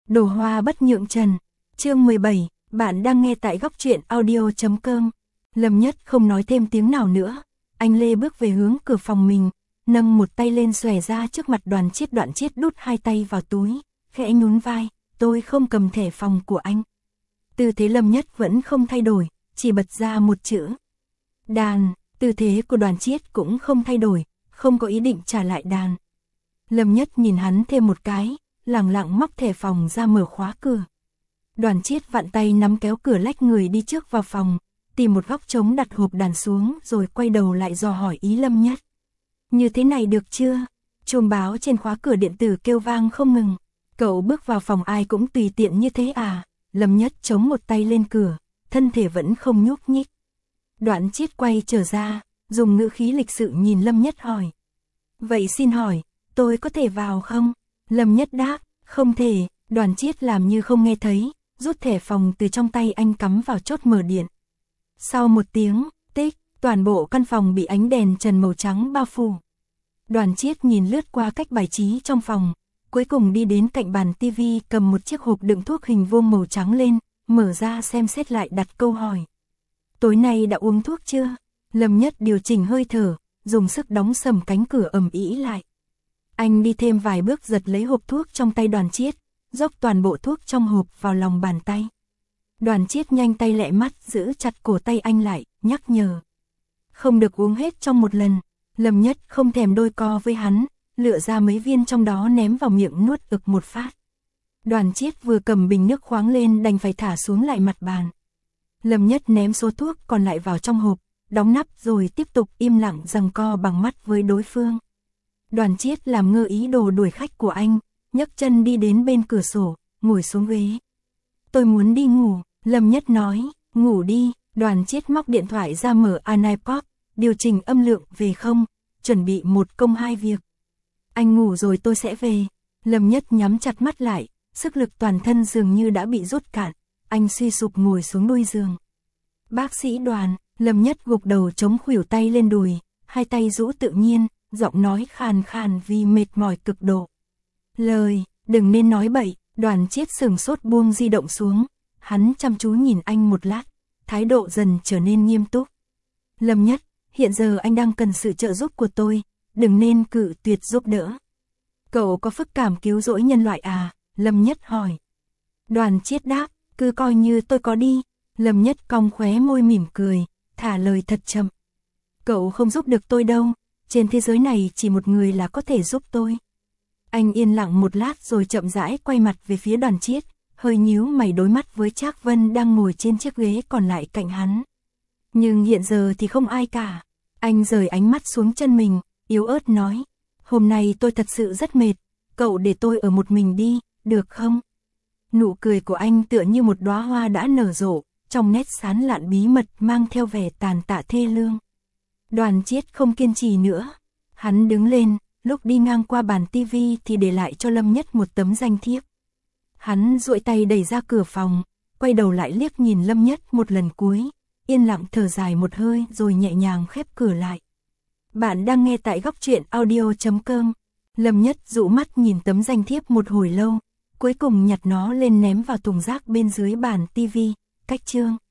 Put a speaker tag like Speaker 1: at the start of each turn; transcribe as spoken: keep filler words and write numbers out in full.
Speaker 1: Đồ hoa bất nhượng trần. Chương mười bảy, bạn đang nghe tại góc truyện audio chấm com. Lâm Nhất không nói thêm tiếng nào nữa, anh Lê bước về hướng cửa phòng mình, nâng một tay lên xòe ra trước mặt Đoàn Chiết. Đoạn Chiết đút hai tay vào túi, khẽ nhún vai, tôi không cầm thẻ phòng của anh. Tư thế Lâm Nhất vẫn không thay đổi, chỉ bật ra một chữ. Đàn, tư thế của Đoàn Chiết cũng không thay đổi, không có ý định trả lại đàn. Lâm Nhất nhìn hắn thêm một cái, lẳng lặng móc thẻ phòng ra mở khóa cửa. Đoàn Chiết vặn tay nắm kéo cửa lách người đi trước vào phòng, tìm một góc trống đặt hộp đàn xuống rồi quay đầu lại dò hỏi ý Lâm Nhất. Như thế này được chưa? Chuông báo trên khóa cửa điện tử kêu vang không ngừng. Cậu bước vào phòng ai cũng tùy tiện như thế à? Lâm Nhất chống một tay lên cửa, thân thể vẫn không nhúc nhích. Đoạn Chiết quay trở ra, dùng ngữ khí lịch sự nhìn Lâm Nhất hỏi. Vậy xin hỏi, tôi có thể vào không? Lâm Nhất đáp, không thể. Đoàn Chiết làm như không nghe thấy, rút thẻ phòng từ trong tay anh cắm vào chốt mở điện. Sau một tiếng, tích, toàn bộ căn phòng bị ánh đèn trần màu trắng bao phủ. Đoàn Chiết nhìn lướt qua cách bài trí trong phòng, cuối cùng đi đến cạnh bàn tivi cầm một chiếc hộp đựng thuốc hình vuông màu trắng lên, mở ra xem xét lại đặt câu hỏi. Tối nay đã uống thuốc chưa? Lâm Nhất điều chỉnh hơi thở, dùng sức đóng sầm cánh cửa ầm ĩ lại. Anh đi thêm vài bước giật lấy hộp thuốc trong tay Đoàn Chiết, dốc toàn bộ thuốc trong hộp vào lòng bàn tay. Đoàn Chiết nhanh tay lẹ mắt giữ chặt cổ tay anh lại, nhắc nhở. Không được uống hết trong một lần. Lâm Nhất không thèm đôi co với hắn, lựa ra mấy viên trong đó ném vào miệng nuốt ực một phát. Đoàn Chiết vừa cầm bình nước khoáng lên đành phải thả xuống lại mặt bàn. Lâm Nhất ném số thuốc còn lại vào trong hộp, đóng nắp rồi tiếp tục im lặng giằng co bằng mắt với đối phương. Đoàn Chiết làm ngơ ý đồ đuổi khách của anh, nhấc chân đi đến bên cửa sổ, ngồi xuống ghế. Tôi muốn đi ngủ, Lâm Nhất nói, ngủ đi. Đoàn Chiết móc điện thoại ra mở iPod, điều chỉnh âm lượng về không, chuẩn bị một công hai việc. Anh ngủ rồi tôi sẽ về. Lâm Nhất nhắm chặt mắt lại, sức lực toàn thân dường như đã bị rút cạn, anh suy sụp ngồi xuống đuôi giường. Bác sĩ Đoàn, Lâm Nhất gục đầu chống khuỷu tay lên đùi, hai tay rũ tự nhiên, giọng nói khàn khàn vì mệt mỏi cực độ. Lời, đừng nên nói bậy. Đoàn Chiết sừng sốt buông di động xuống, hắn chăm chú nhìn anh một lát, thái độ dần trở nên nghiêm túc. Lâm Nhất, hiện giờ anh đang cần sự trợ giúp của tôi, đừng nên cự tuyệt giúp đỡ. Cậu có phức cảm cứu rỗi nhân loại à? Lâm Nhất hỏi. Đoàn Chiết đáp, cứ coi như tôi có đi. Lâm Nhất cong khóe môi mỉm cười, thả lời thật chậm. Cậu không giúp được tôi đâu, trên thế giới này chỉ một người là có thể giúp tôi. Anh yên lặng một lát rồi chậm rãi quay mặt về phía Đoàn Chiết, hơi nhíu mày đối mắt với Trác Vân đang ngồi trên chiếc ghế còn lại cạnh hắn. Nhưng hiện giờ thì không ai cả. Anh rời ánh mắt xuống chân mình, yếu ớt nói. Hôm nay tôi thật sự rất mệt, cậu để tôi ở một mình đi, được không? Nụ cười của anh tựa như một đóa hoa đã nở rộ, trong nét sán lạn bí mật mang theo vẻ tàn tạ thê lương. Đoàn Chiết không kiên trì nữa. Hắn đứng lên, lúc đi ngang qua bàn tivi thì để lại cho Lâm Nhất một tấm danh thiếp. Hắn duỗi tay đẩy ra cửa phòng, quay đầu lại liếc nhìn Lâm Nhất một lần cuối, yên lặng thở dài một hơi rồi nhẹ nhàng khép cửa lại. Bạn đang nghe tại góc truyện audio chấm com. Lâm Nhất dụ mắt nhìn tấm danh thiếp một hồi lâu, cuối cùng nhặt nó lên ném vào thùng rác bên dưới bàn tivi, cách chương.